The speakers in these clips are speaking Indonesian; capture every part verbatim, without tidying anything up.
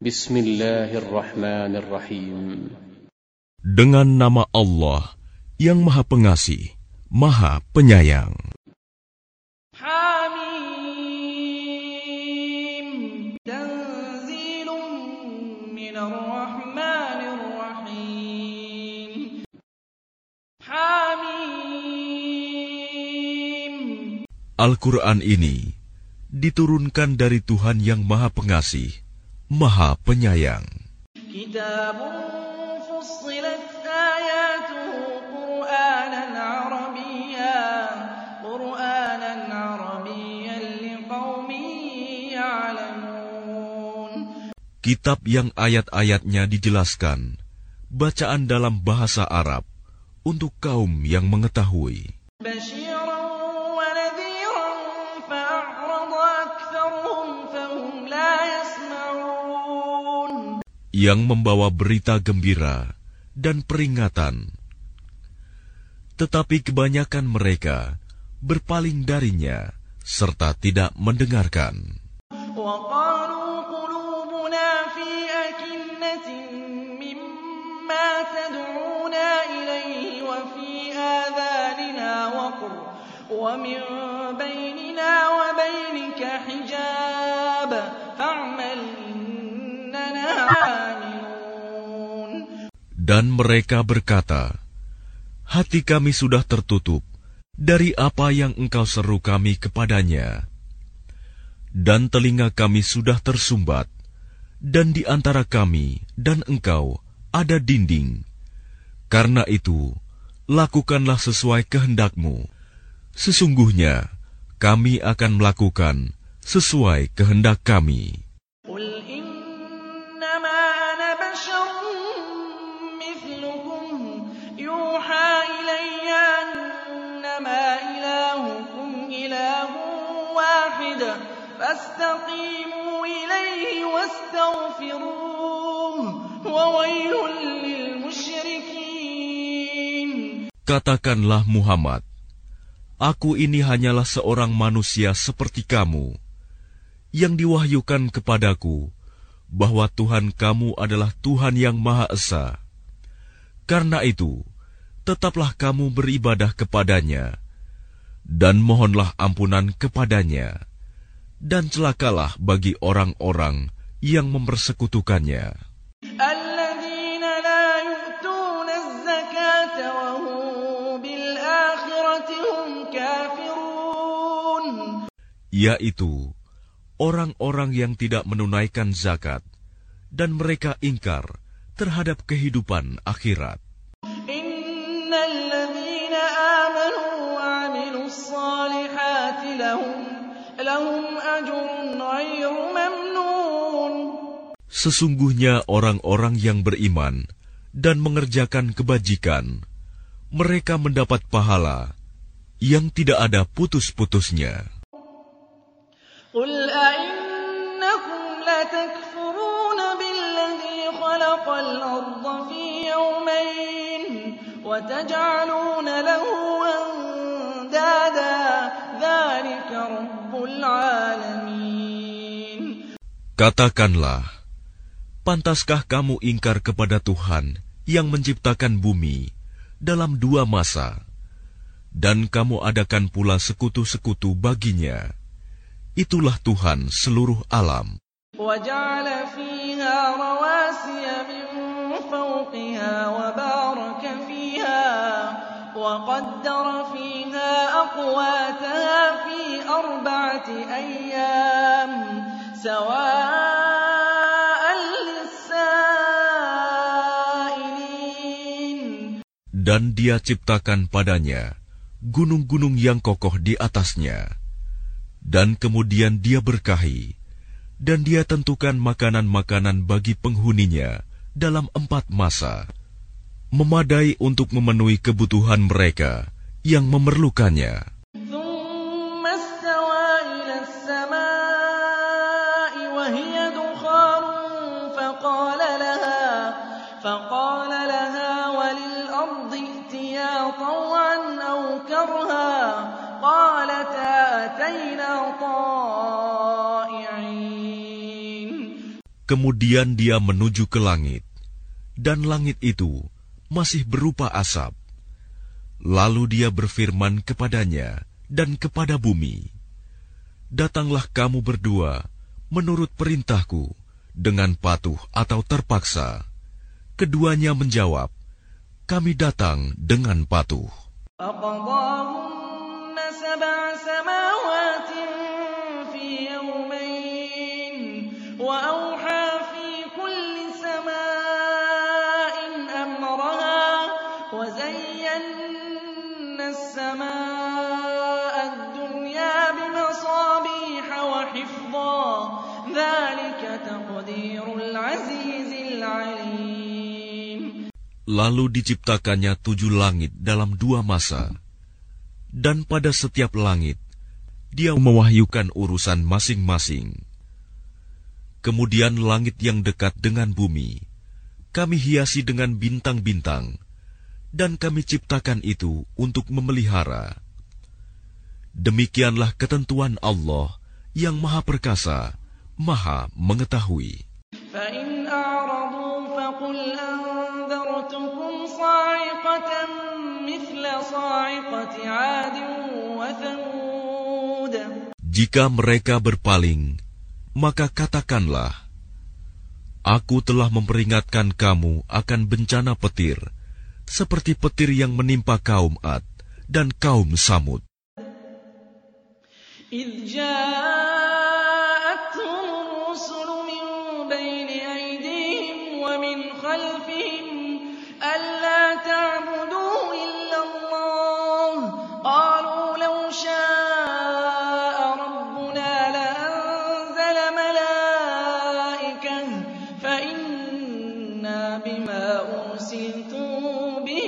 Bismillahirrahmanirrahim. Dengan nama Allah yang Maha Pengasih, Maha Penyayang. Hamim, tanzilun minar rahmanir rahim. Hamim. Al-Quran ini diturunkan dari Tuhan yang Maha Pengasih, Maha Penyayang. Kitabun fussilat ayatuhu Qur'anan Arabiyyan Qur'anan Arabiyyan liqaumin ya'lamun. Kitab yang ayat-ayatnya dijelaskan, bacaan dalam bahasa Arab untuk kaum yang mengetahui. Basyiran wa nadhiran fa'a'rada aktsaruhum fahum la yasma'un. Yang membawa berita gembira dan peringatan. Tetapi kebanyakan mereka berpaling darinya serta tidak mendengarkan. وقالوا قلوبنا في أكنة مما تدعونا إليه وفي آذاننا وقر ومن بيننا وبينك حجاب فاعمل إننا عاملون. Dan mereka berkata, hati kami sudah tertutup dari apa yang engkau seru kami kepadanya. Dan telinga kami sudah tersumbat, dan di antara kami dan engkau ada dinding. Karena itu, lakukanlah sesuai kehendakmu. Sesungguhnya, kami akan melakukan sesuai kehendak kami. قل إنما أنا بشر مثلكم يوحى إلي أنما إلهكم إله واحد فاستقيموا إليه واستغفروه وويل للمشركين. Katakanlah Muhammad, aku ini hanyalah seorang manusia seperti kamu, yang diwahyukan kepadaku bahwa Tuhan kamu adalah Tuhan yang Maha Esa. Karena itu, tetaplah kamu beribadah kepadanya, dan mohonlah ampunan kepadanya, dan celakalah bagi orang-orang yang mempersekutukannya. الذين لا يؤتون الزكاة وهم بالآخرة هم كافرون. Yaitu orang-orang yang tidak menunaikan zakat, dan mereka ingkar terhadap kehidupan akhirat. إن الذين آمنوا وعملوا الصالحات لهم لهم أجر غير ممنون. Sesungguhnya orang-orang yang beriman dan mengerjakan kebajikan, mereka mendapat pahala yang tidak ada putus-putusnya. قل أئنكم لتكفرون بالذي خلق الأرض في يومين وتجعلون له أندادا ذلك رب العالمين. Katakanlah, pantaskah kamu ingkar kepada Tuhan yang menciptakan bumi dalam dua masa, dan kamu adakan pula sekutu-sekutu baginya? Itulah Tuhan seluruh alam. وجعل فيها رواسي من فوقها وبارك فيها وقدر فيها أقواتها في أربعة أيام سواء للسائلين. Dan Dia ciptakan padanya gunung-gunung yang kokoh di atasnya, dan kemudian Dia berkahi, dan Dia tentukan makanan-makanan bagi penghuninya dalam empat masa, memadai untuk memenuhi kebutuhan mereka yang memerlukannya. ثم استوى إلى السماء وهي دخان فقال لها فقال لها وللأرض ائتيا طوعا أو كرها قالتا أتينا طائعين. Kemudian dia menuju ke langit, dan langit itu masih berupa asap. Lalu dia berfirman kepadanya dan kepada bumi, "Datanglah kamu berdua menurut perintahku dengan patuh atau terpaksa." Keduanya menjawab, "Kami datang dengan patuh." فَقَضَاهُنَّ سَبْعَ سَمَاوَاتٍ فِي يَوْمَيْنِ وَأَوْحَىٰ فِي كُلِّ سَمَاءٍ أَمْرَهَا وَزَيَّنَّا السَّمَاءَ الدُّنْيَا بِمَصَابِيحَ وَحِفْظًا ۚ ذَٰلِكَ تَقْدِيرُ الْعَزِيزِ الْعَلِيمِ. Lalu diciptakannya tujuh langit dalam dua masa, dan pada setiap langit dia mewahyukan urusan masing-masing. Kemudian langit yang dekat dengan bumi kami hiasi dengan bintang-bintang, dan kami ciptakan itu untuk memelihara. Demikianlah ketentuan Allah yang Maha Perkasa, Maha Mengetahui. فَإِنْ أَعْرَضُوا فَقُلْ أَنذَرْتُكُمْ صَاعِقَةً مِّثْلَ صَاعِقَةِ عَادٍ وَثَمُودَ. Jika mereka berpaling, maka katakanlah, Aku telah memperingatkan kamu akan bencana petir, seperti petir yang menimpa kaum Ad dan kaum Samud. إِذْ جَاءَتْهُمُ الرُّسُلُ مِن بَيْنِ أَيْدِيهِمْ وَمِنْ خَلْفِهِمْ أَلَّا تَعْبُدُوا إِلَّا اللَّهَ قَالُوا لَوْ شَاءَ رَبُّنَا لَأَنزَلَ مَلَائِكَةً فَإِنَّا بِمَا أُرْسِلْتُم بِهِ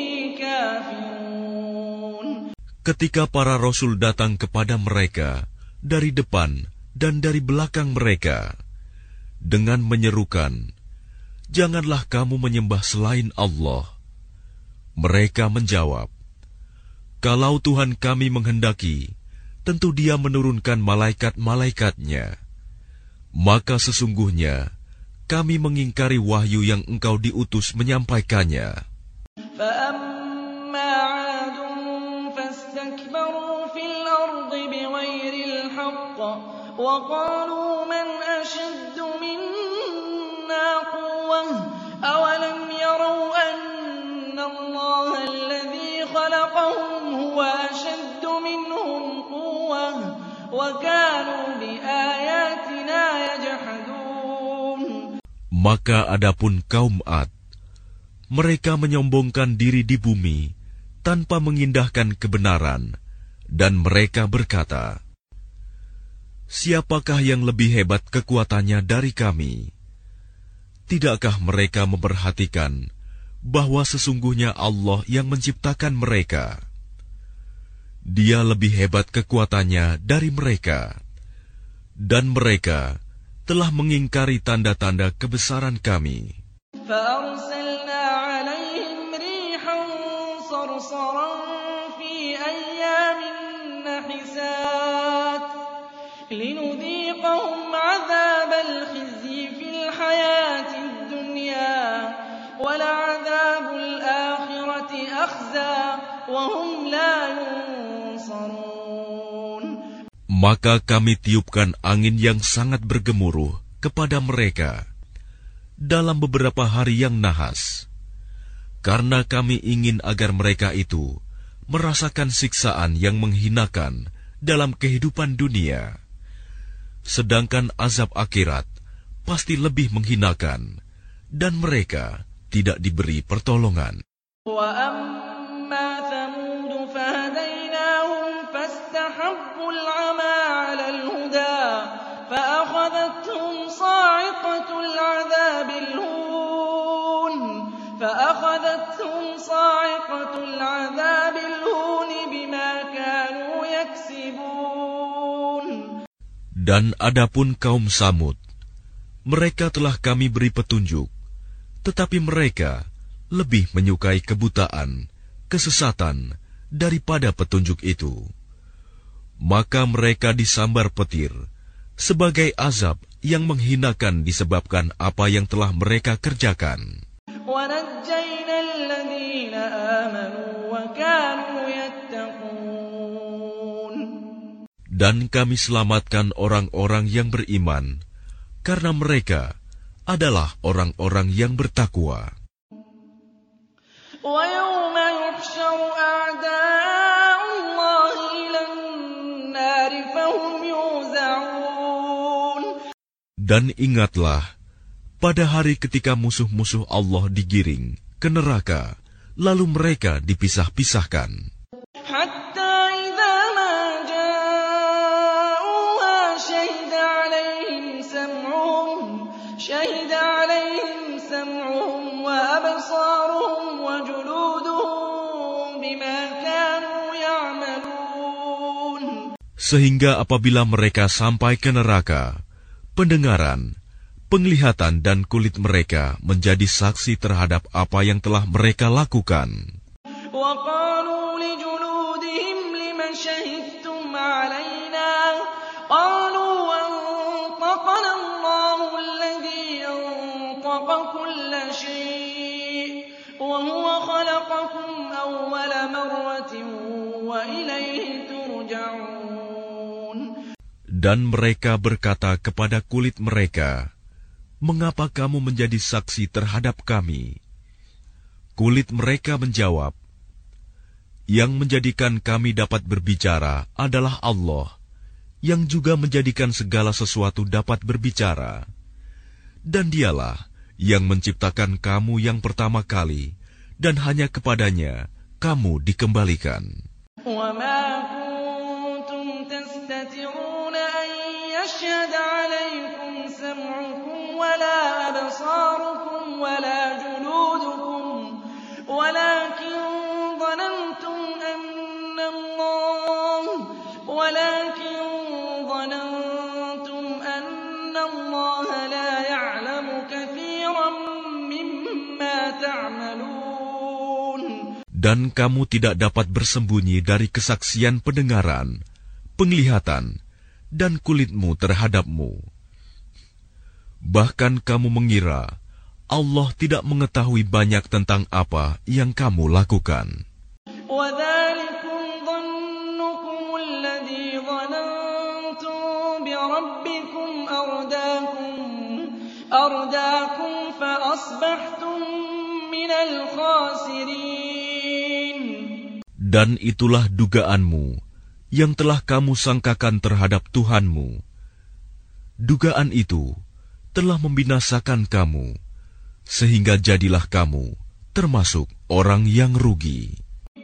كَافِرُونَ. Ketika para rasul datang kepada mereka dari depan dan dari belakang mereka dengan menyerukan, "Janganlah kamu menyembah selain Allah." Mereka menjawab, "Kalau Tuhan kami menghendaki, tentu Dia menurunkan malaikat-malaikatnya. Maka sesungguhnya kami mengingkari wahyu yang Engkau diutus menyampaikannya." فَأَمَّا عَادٌ فَاسْتَكْبَرُوا فِي الْأَرْضِ بِغَيْرِ الْحَقِّ وَقَالُوا مَنْ أَشَدُّ مِنَّا قُوَّةً أَوَلَمْ يَرَوْا أَنَّ اللَّهَ الَّذِي خَلَقَهُمْ هُوَ أَشَدُّ مِنْهُمْ قُوَّةً وَكَانُوا بِآيَاتِنَا يَجْحَدُونَ. Maka adapun kaum Ad, mereka menyombongkan diri di bumi tanpa mengindahkan kebenaran, dan mereka berkata, "Siapakah yang lebih hebat kekuatannya dari kami?" Tidakkah mereka memperhatikan bahwa sesungguhnya Allah yang menciptakan mereka? Dia lebih hebat kekuatannya dari mereka, dan mereka telah mengingkari tanda-tanda kebesaran kami. فَأَرْسَلْنَا عَلَيْهِمْ رِيحًا صَرْصَرًا فِي أَيَّامٍ نَحِسَاتٍ لِنُذِيقَهُمْ عَذَابَ الْخِزْيِ فِي الْحَيَاةِ الدُّنْيَا وَلَعَذَابُ الْآخِرَةِ أَخْزَىٰ وَهُمْ لَا يُنصَرُونَ. Maka kami tiupkan angin yang sangat bergemuruh kepada mereka dalam beberapa hari yang nahas, karena kami ingin agar mereka itu merasakan siksaan yang menghinakan dalam kehidupan dunia, sedangkan azab akhirat pasti lebih menghinakan, dan mereka tidak diberi pertolongan. وَأَمَّا ثَمُودُ فَهَدَيْنَاهُمْ فَاسْتَحَبُّوا الْعَمَىٰ عَلَى الْهُدَىٰ فَأَخَذَتْهُمْ صَاعِقَةُ الْعَذَابِ الْهُونِ فَأَخَذَتْهُمْ صَاعِقَةُ الْعَذَابِ الْهُونِ بِمَا كَانُوا يَكْسِبُونَ. Dan adapun kaum Samud, mereka telah kami beri petunjuk, tetapi mereka lebih menyukai kebutaan, kesesatan daripada petunjuk itu. Maka mereka disambar petir sebagai azab yang menghinakan disebabkan apa yang telah mereka kerjakan. Dan kami selamatkan orang-orang yang beriman, karena mereka adalah orang-orang yang bertakwa. Dan ingatlah, pada hari ketika musuh-musuh Allah digiring ke neraka, lalu mereka dipisah-pisahkan. Sehingga apabila mereka sampai ke neraka, pendengaran, penglihatan dan kulit mereka menjadi saksi terhadap apa yang telah mereka lakukan. Dan mereka berkata kepada kulit mereka, "Mengapa kamu menjadi saksi terhadap kami?" Kulit mereka menjawab, "Yang menjadikan kami dapat berbicara adalah Allah, yang juga menjadikan segala sesuatu dapat berbicara. Dan Dialah yang menciptakan kamu yang pertama kali, dan hanya kepadanya kamu dikembalikan." يشهد عليكم سمعكم ولا أبصاركم ولا جلودكم ولكن ظننتم أن الله ولكن ظننتم أن الله لا يعلم كثيرا مما تعملون. Dan kamu tidak dapat bersembunyi dari kesaksian pendengaran, penglihatan, dan kulitmu terhadapmu. Bahkan kamu mengira Allah tidak mengetahui banyak tentang apa yang kamu lakukan. Dan itulah dugaanmu yang telah kamu sangkakan terhadap Tuhanmu. Dugaan itu telah membinasakan kamu, sehingga jadilah kamu termasuk orang yang rugi.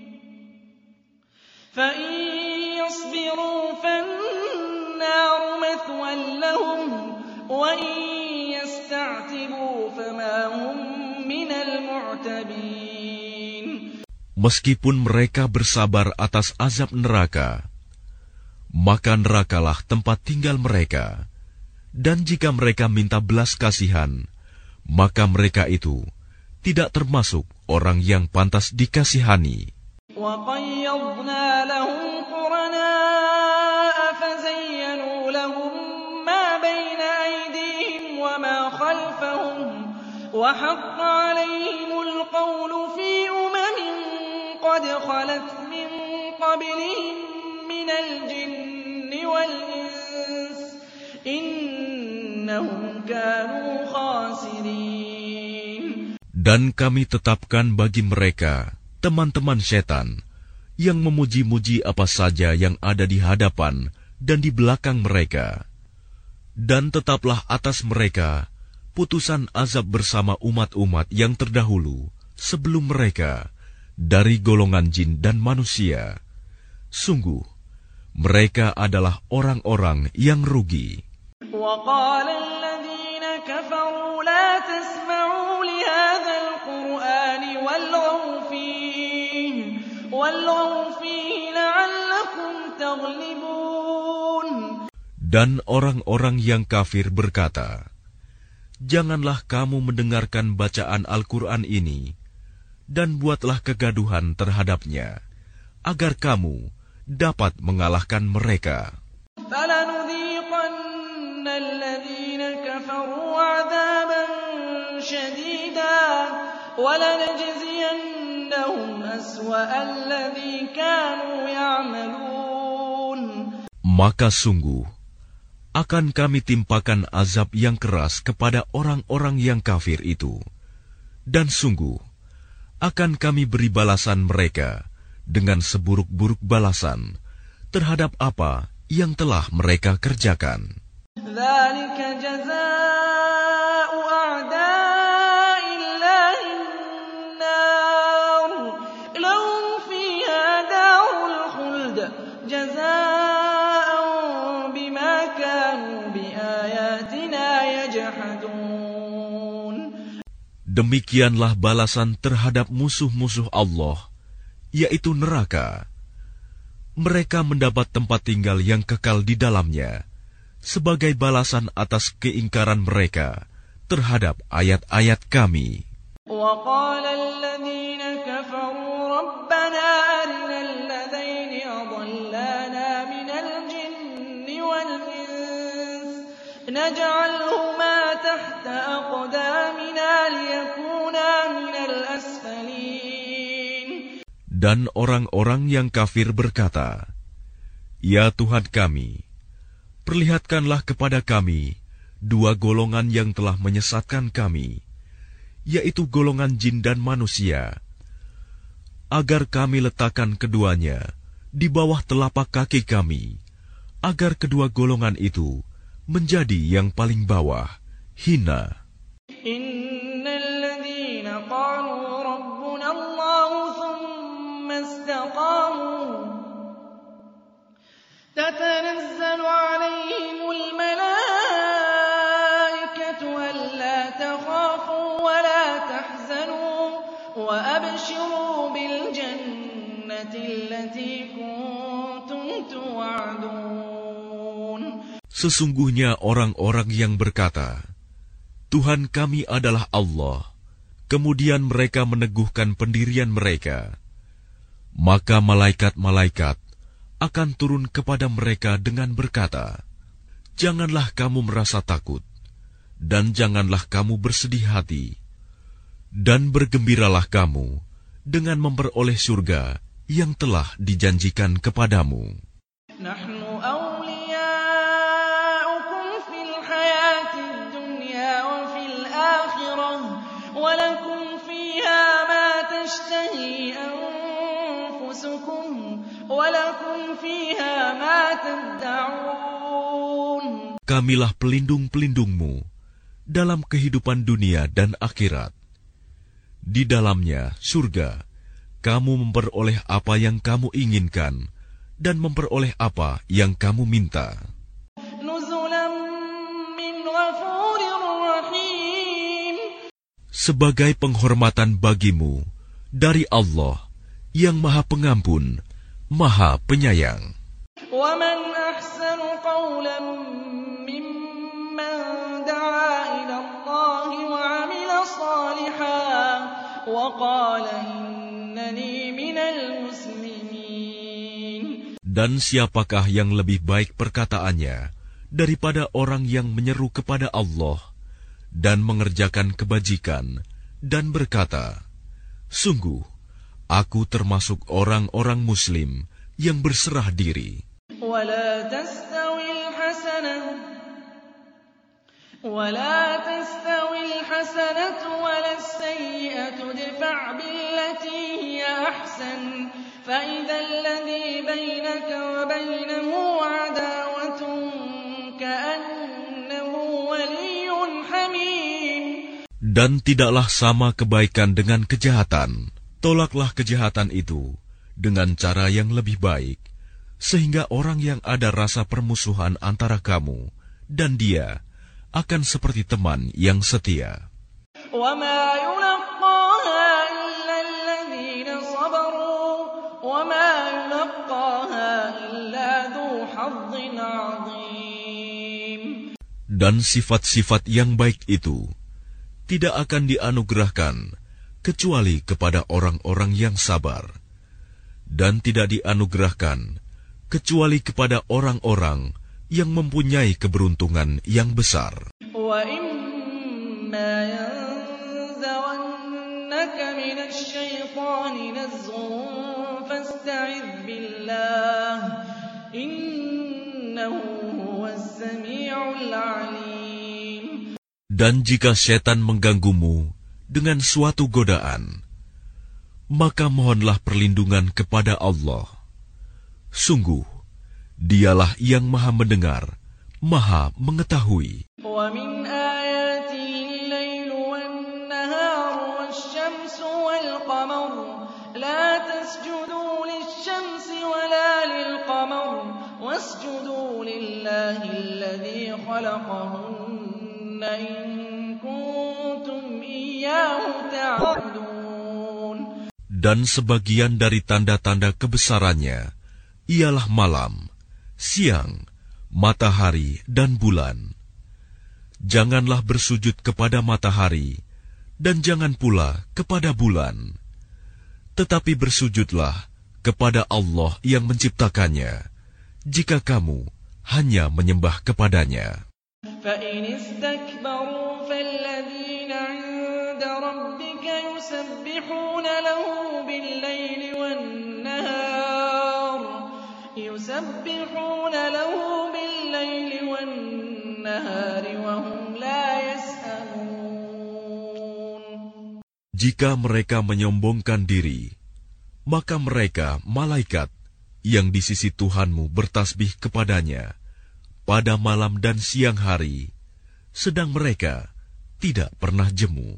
Meskipun mereka bersabar atas azab neraka, maka nerakalah tempat tinggal mereka. Dan jika mereka minta belas kasihan, maka mereka itu tidak termasuk orang yang pantas dikasihani. قد خلت من قبلهم من الجن والإنس إنهم كانوا خاسرين. Dan kami tetapkan bagi mereka teman-teman setan yang memuji-muji apa saja yang ada di hadapan dan di belakang mereka. Dan tetaplah atas mereka putusan azab bersama umat-umat yang terdahulu sebelum mereka dari golongan jin dan manusia. Sungguh, mereka adalah orang-orang yang rugi. Dan orang-orang yang kafir berkata, "Janganlah kamu mendengarkan bacaan Al-Quran ini, dan buatlah kegaduhan terhadapnya, agar kamu dapat mengalahkan mereka." فَلَنُذِيقَنَّ الَّذِينَ وَلَنَجْزِيَنَّهُمْ أَسْوَأَ الَّذِي كَانُوا يَعْمَلُونَ. Maka sungguh akan kami timpakan azab yang keras kepada orang-orang yang kafir itu, dan sungguh akan kami beri balasan mereka dengan seburuk-buruk balasan terhadap apa yang telah mereka kerjakan. ذَلِكَ جَزَاءُ أَعْدَاءِ اللَّهِ النَّارُ لَهُمْ فِيهَا دَارُ الْخُلْدِ جَزَاءً بِمَا كَانُوا بِآيَاتِنَا يَجْحَدُونَ. Demikianlah balasan terhadap musuh-musuh Allah, yaitu neraka. Mereka mendapat tempat tinggal yang kekal di dalamnya sebagai balasan atas keingkaran mereka terhadap ayat-ayat Kami. وَقَالَ الَّذِينَ كَفَرُوا رَبَّنَا أَرِنَا الَّذَيْنِ أَضَلَّانَا مِنَ الْجِنِّ وَالْإِنسِ نَجْعَلْهُمَا تَحْتَ أَقْدَامِنَا لِيَكُونَا مِنَ الْأَسْفَلِينَ. Dan orang-orang yang kafir berkata, "Ya Tuhan kami, perlihatkanlah kepada kami dua golongan yang telah menyesatkan kami, yaitu golongan jin dan manusia, agar kami letakkan keduanya di bawah telapak kaki kami, agar kedua golongan itu menjadi yang paling bawah, hina." Innal ladzina qalu rabbuna Allah thumma istaqamu tatanazzalu alaihimul malaikatu alla takhafu wa la tahzanu wa abshiru bil jannati allati kuntum tu'adun. Sesungguhnya orang-orang yang berkata, "Tuhan kami adalah Allah," kemudian mereka meneguhkan pendirian mereka, maka malaikat-malaikat akan turun kepada mereka dengan berkata, "Janganlah kamu merasa takut, dan janganlah kamu bersedih hati, dan bergembiralah kamu dengan memperoleh surga yang telah dijanjikan kepadamu." Nahnu awliya'ukum fil hayatid dunya wa fil akhirah wa lakum fiha ma tashtahi anfusukum wa lakum fiha ma tad'un. Kamilah pelindung-pelindungmu dalam kehidupan dunia dan akhirat. Di dalamnya, surga, kamu memperoleh apa yang kamu inginkan dan memperoleh apa yang kamu minta. Nuzulan min ghafurir rahim. Sebagai penghormatan bagimu dari Allah yang Maha Pengampun, Maha Penyayang. Wa man ahsanu qawlan mimman da'a ila Allah wa 'amila salihan wa qala innani minal muslimin. Dan siapakah yang lebih baik perkataannya daripada orang yang menyeru kepada Allah dan mengerjakan kebajikan dan berkata, "Sungguh, aku termasuk orang-orang Muslim yang berserah diri." ولا تستوي الحسنة ولا تستوي الحسنة ولا السيئة ادفع بالتي هي أحسن فإذا الذي بينك وبينه عداوة كأنه ولي حميم. Dan tidaklah sama kebaikan dengan kejahatan. Tolaklah kejahatan itu dengan cara yang lebih baik, sehingga orang yang ada rasa permusuhan antara kamu dan dia akan seperti teman yang setia. وَمَا يُلَقَّاهَا إِلَّا الَّذِينَ صَبَرُوا وَمَا يُلَقَّاهَا إِلَّا ذُو حَظٍّ عَظِيمٍ. Dan sifat-sifat yang baik itu tidak akan dianugerahkan kecuali kepada orang-orang yang sabar, dan tidak dianugerahkan kecuali kepada orang-orang yang mempunyai keberuntungan yang besar. وَإِمَّا يَنزَغَنَّكَ لك من الشيطان نزغ فاستعذ بالله إنه هو السميع العليم. Dan jika setan mengganggumu dengan suatu godaan, maka mohonlah perlindungan kepada Allah. Sungguh, Dialah yang Maha Mendengar, Maha Mengetahui. وَمِنْ آيَاتِهِ اللَّيْلُ وَالنَّهَارُ وَالشَّمْسُ وَالْقَمَرُ لَا تَسْجُدُوا لِلشَّمْسِ وَلَا لِلْقَمَرِ وَاسْجُدُوا لِلَّهِ الَّذِي خَلَقَهُنَّ إِن كُنتُمْ إِيَّاهُ تَعْبُدُونَ. Dan sebagian dari tanda-tanda kebesarannya ialah malam, siang, matahari, dan bulan. Janganlah bersujud kepada matahari, dan jangan pula kepada bulan. Tetapi bersujudlah kepada Allah yang menciptakannya, jika kamu hanya menyembah kepadanya. فَإِنِ اسْتَكْبَرُوا فَالَّذِينَ عِندَ رَبِّكَ يُسَبِّحُونَ لَهُ بِاللَّيْلِ وَالنَّهَارِ يُسَبِّحُونَ لَهُ بِاللَّيْلِ وَالنَّهَارِ وَهُمْ لَا يَسْأَمُونَ. Jika mereka menyombongkan diri, maka mereka, malaikat, yang di sisi Tuhanmu bertasbih kepadanya pada malam dan siang hari, sedang mereka tidak pernah jemu.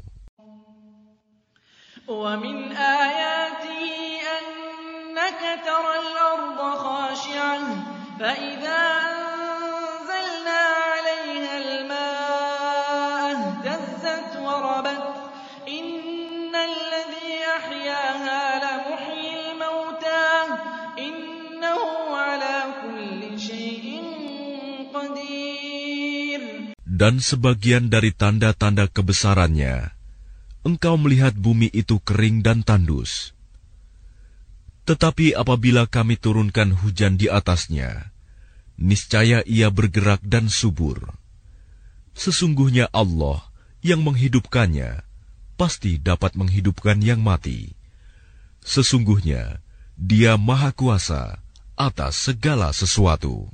وَمِنْ آيَاتِهِ أَنَّكَ تَرَى الْأَرْضَ خَاشِعَةً فَإِذَا أَنزَلْنَا عَلَيْهَا الْمَاءَ اهْتَزَّتْ وَرَبَتْ إِنَّ الَّذِي أَحْيَاهَا لَمُحْيِي الْمَوْتَى إِنَّهُ عَلَى كُلِّ شَيْءٍ قَدِيرٌ. Dan sebagian dari tanda-tanda kebesarannya, engkau melihat bumi itu kering dan tandus. Tetapi apabila kami turunkan hujan di atasnya, niscaya ia bergerak dan subur. Sesungguhnya Allah yang menghidupkannya pasti dapat menghidupkan yang mati. Sesungguhnya Dia Maha Kuasa atas segala sesuatu.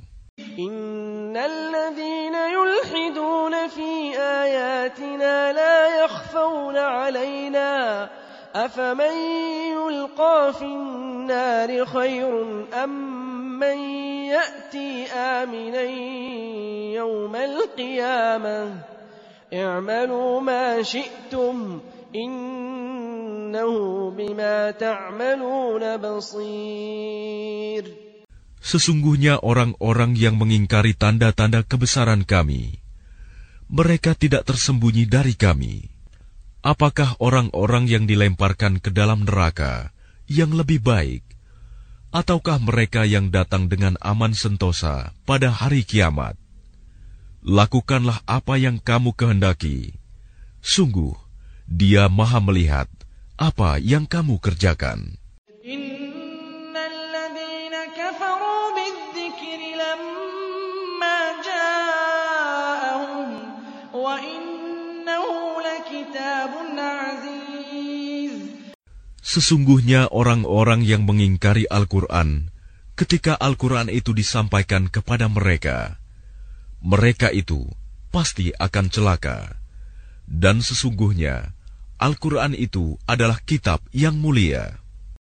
الذين يلحدون في آياتنا لا يخفون علينا أفمن يلقى في النار خير أم من يأتي آمنا يوم القيامة اعملوا ما شئتم إنه بما تعملون بصير. Sesungguhnya orang-orang yang mengingkari tanda-tanda kebesaran kami, mereka tidak tersembunyi dari kami. Apakah orang-orang yang dilemparkan ke dalam neraka yang lebih baik, ataukah mereka yang datang dengan aman sentosa pada hari kiamat? Lakukanlah apa yang kamu kehendaki. Sungguh, Dia Maha melihat apa yang kamu kerjakan. Sesungguhnya orang-orang yang mengingkari Al-Quran, ketika Al-Quran itu disampaikan kepada mereka, mereka itu pasti akan celaka. Dan sesungguhnya Al-Quran itu adalah kitab yang mulia.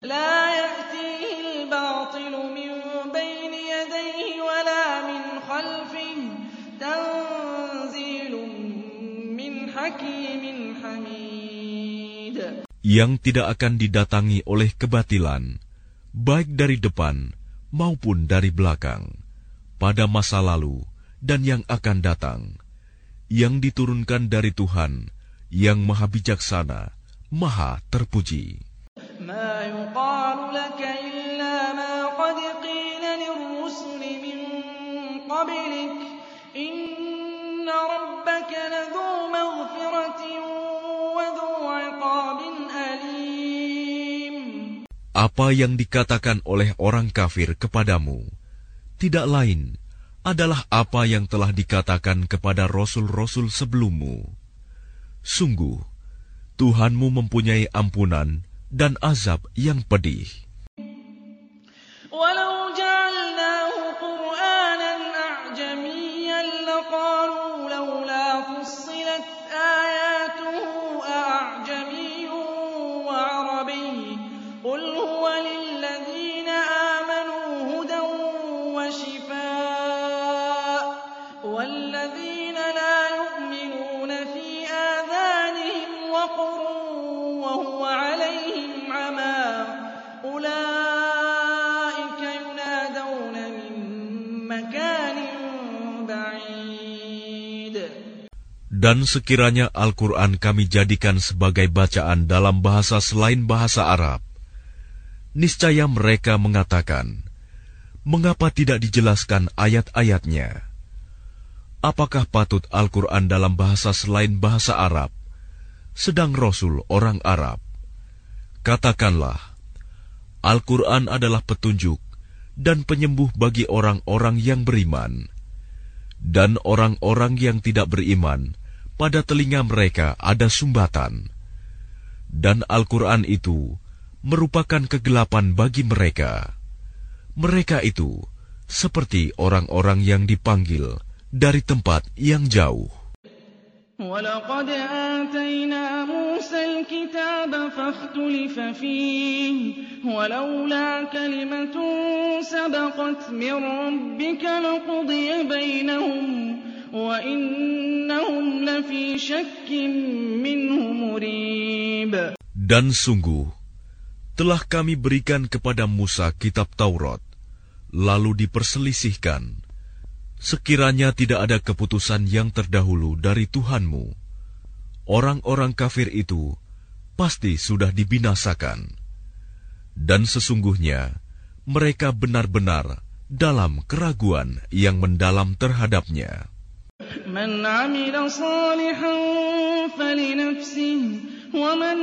Yang tidak akan didatangi oleh kebatilan, baik dari depan maupun dari belakang, pada masa lalu dan yang akan datang, yang diturunkan dari Tuhan, yang Maha Bijaksana, Maha Terpuji. ما يقال لك إلا ما قد قيل للرسل من قبلك إن ربك لذو مغفرة وذو عقاب أليم. Apa yang dikatakan oleh orang kafir kepadamu tidak lain adalah apa yang telah dikatakan kepada rasul-rasul sebelummu. Sungguh, Tuhanmu mempunyai ampunan dan azab yang pedih. Walau ja'alnahu Qur'anan a'jamiyyan laqalu laula fussilat ayatuhu a'jamiyyun wa 'arabiy qul huwa lilladhina amanu hudan wa shifaa walladhina la yu'minuna fi adhanihim waqrun wa huwa 'alayhim 'ama ulaika yunadawna min makanin ba'id. Dan sekiranya Al-Quran kami jadikan sebagai bacaan dalam bahasa selain bahasa Arab, niscaya mereka mengatakan, mengapa tidak dijelaskan ayat-ayatnya? Apakah patut Al-Quran dalam bahasa selain bahasa Arab, sedang Rasul orang Arab? Katakanlah, Al-Quran adalah petunjuk dan penyembuh bagi orang-orang yang beriman, dan orang-orang yang tidak beriman, pada telinga mereka ada sumbatan. Dan Al-Quran itu merupakan kegelapan bagi mereka. Mereka itu seperti orang-orang yang dipanggil dari tempat yang jauh. وَلَقَدْ آتَيْنَا مُوسَى الْكِتَابَ فَاخْتُلِفَ فِيهِ وَلَوْلَا كَلِمَةٌ سَبَقَتْ مِنْ رَبِّكَ لَقُضِيَ بَيْنَهُمْ وَإِنَّهُمْ لَفِي شَكٍّ مِّنْهُ مُرِيبٍ. Dan sungguh, telah kami berikan kepada Musa kitab Taurat, lalu diperselisihkan. Sekiranya tidak ada keputusan yang terdahulu dari Tuhanmu, orang-orang kafir itu pasti sudah dibinasakan. Dan sesungguhnya mereka benar-benar dalam keraguan yang mendalam terhadapnya. Man 'amila shalihan falinafsihi wa man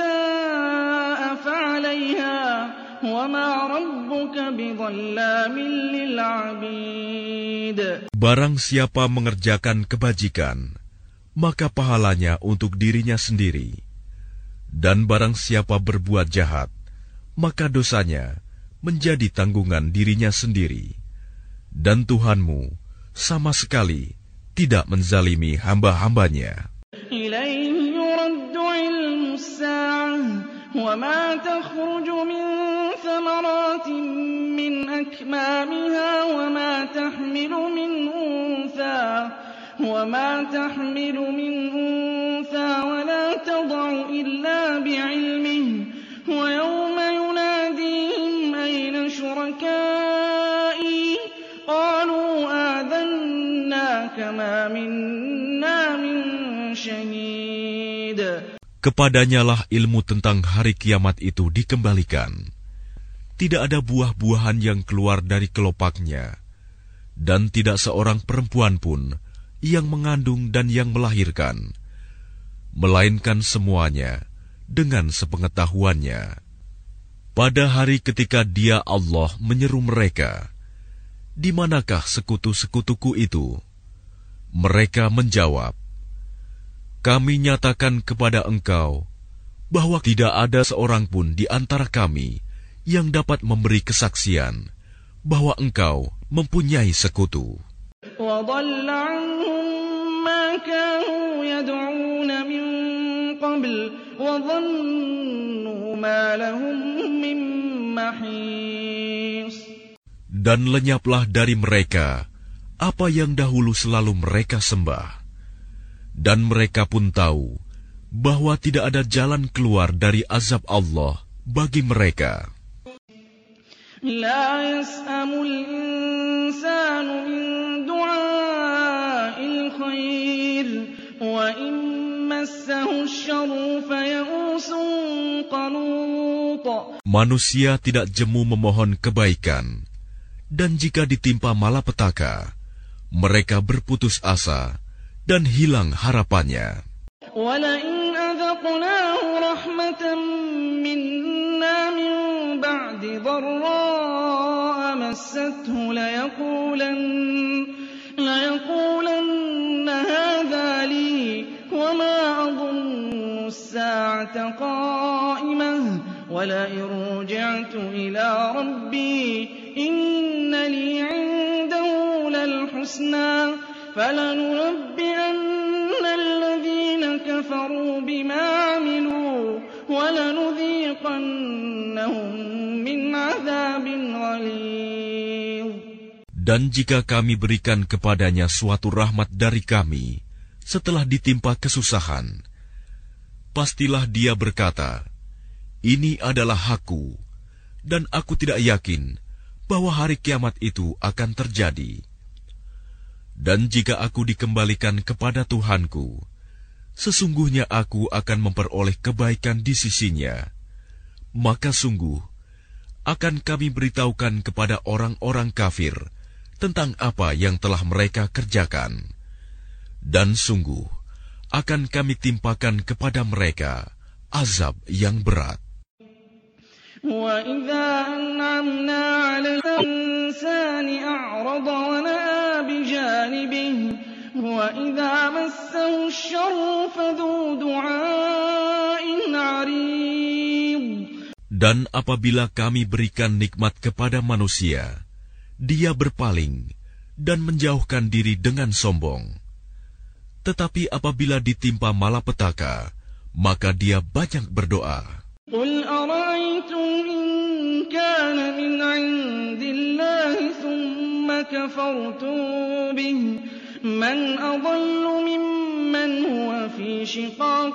asaa fa'alayha wa ma rabbuka bidhallamin lil 'abid. Barang siapa mengerjakan kebajikan, maka pahalanya untuk dirinya sendiri. Dan barang siapa berbuat jahat, maka dosanya menjadi tanggungan dirinya sendiri. Dan Tuhanmu sama sekali tidak menzalimi hamba-hambanya. Ilaihi yuraddu ilmu as-sa'ah wa ma takhruju min thamaratin min akmamiha wa ma tahmilu min untha wa ma tahmilu min untha wa la tad'u illa bi'ilmihi wa yawma yunadihim ayna syuraka'i qalu adanna kama minna min syahid. Kepadanyalah ilmu tentang hari kiamat itu dikembalikan. Tidak ada buah-buahan yang keluar dari kelopaknya, dan tidak seorang perempuan pun yang mengandung dan yang melahirkan, melainkan semuanya dengan sepengetahuannya. Pada hari ketika Dia Allah menyeru mereka, "Di manakah sekutu-sekutuku itu?" Mereka menjawab, "Kami nyatakan kepada engkau bahwa tidak ada seorang pun di antara kami yang dapat memberi kesaksian bahwa engkau mempunyai sekutu." وَضَلَّ عَنْهُمْ مَا كَانُوا يَدْعُونَ مِنْ قَبْلُ وَظَنُّوا مَا لَهُمْ مِنْ مَحِيصٍ. Dan lenyaplah dari mereka apa yang dahulu selalu mereka sembah. Dan mereka pun tahu bahwa tidak ada jalan keluar dari azab Allah bagi mereka. لا يسأم الإنسان من دعاء الخير وإن مسه الشر فيئوس قنوط. Manusia tidak jemu memohon kebaikan, dan jika ditimpa malapetaka, mereka berputus asa dan hilang harapannya. وَلَئِنْ أَذَقْنَاهُ رَحْمَةً مِنَّا مِنْ بَعْدِ ضَرَّاءَ مَسَّتْهُ لَيَقُولَنَّ لَيَقُولَنَّ هَذَا لِي وَمَا أَظُنُّ السَّاعَةَ قَائِمَةً وَلَئِن رُّجِعْتُ إِلَىٰ رَبِّي إِنَّ لِي عِندَهُ لَلْحُسْنَىٰ فَلَنُنَبِّئَنَّ الَّذِينَ كَفَرُوا بِمَا عَمِلُوا وَلَنُذِيقَنَّهُم مِّنْ عَذَابٍ غَلِيظٍ. Dan jika kami berikan kepadanya suatu rahmat dari kami setelah ditimpa kesusahan, pastilah dia berkata, "Ini adalah hakku," dan aku tidak yakin bahwa hari kiamat itu akan terjadi. Dan jika aku dikembalikan kepada Tuhanku, sesungguhnya aku akan memperoleh kebaikan di sisinya, maka sungguh akan kami beritahukan kepada orang-orang kafir tentang apa yang telah mereka kerjakan. Dan sungguh akan kami timpakan kepada mereka azab yang berat. وَإِذَا أَنْعَمْنَا عَلَى الْإِنسَانِ أَعْرَضَ وَنَأَىٰ بِجَانِبِهِ وَإِذَا مَسَّهُ الشَّرُّ فَذُو دُعَاءٍ عَرِيضٍ. Dan apabila kami berikan nikmat kepada manusia, dia berpaling dan menjauhkan diri dengan sombong. Tetapi apabila ditimpa malapetaka, maka dia banyak berdoa. قُلْ أَرَأَيْتُمْ إِن كَانَ مِنْ عِندِ اللَّهِ ثُمَّ كَفَرْتُم بِهِ مَنْ أَضَلُّ مِمَّنْ هُوَ فِي شِقَاقٍ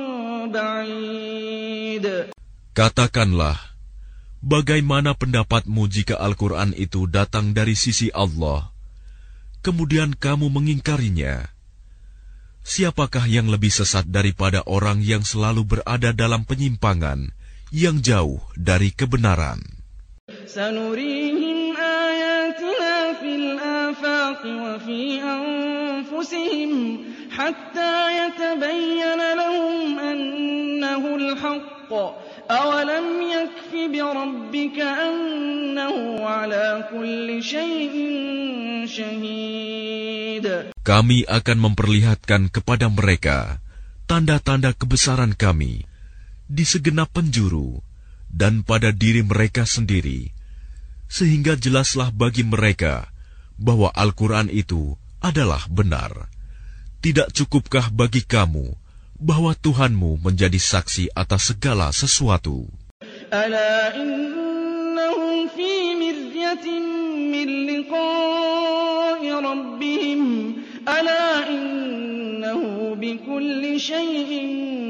بَعِيدٍ. Katakanlah, bagaimana pendapatmu jika Al-Quran itu datang dari sisi Allah, kemudian kamu mengingkarinya? Siapakah yang lebih sesat daripada orang yang selalu berada dalam penyimpangan yang jauh dari kebenaran? سَنُرِيهِمْ آيَاتِنَا فِي الْآفَاقِ وَفِي أَنفُسِهِمْ حَتَّىٰ يَتَبَيَّنَ لَهُمْ أَنَّهُ الْحَقُّ أَوَلَمْ يَكْفِ بِرَبِّكَ أَنَّهُ عَلَىٰ كُلِّ شَيْءٍ شَهِيدٌ. Kami akan memperlihatkan kepada mereka tanda-tanda kebesaran kami di segenap penjuru dan pada diri mereka sendiri, sehingga jelaslah bagi mereka bahwa Al-Quran itu adalah benar. Tidak cukupkah bagi kamu bahwa Tuhanmu menjadi saksi atas segala sesuatu? Ala innahum fi miryatin min liqa'i rabbihim ala innahu bikulli syai'in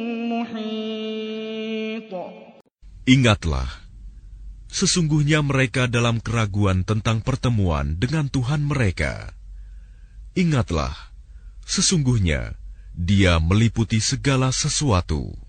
muhit. Ingatlah, sesungguhnya mereka dalam keraguan tentang pertemuan dengan Tuhan mereka. Ingatlah, sesungguhnya Dia meliputi segala sesuatu.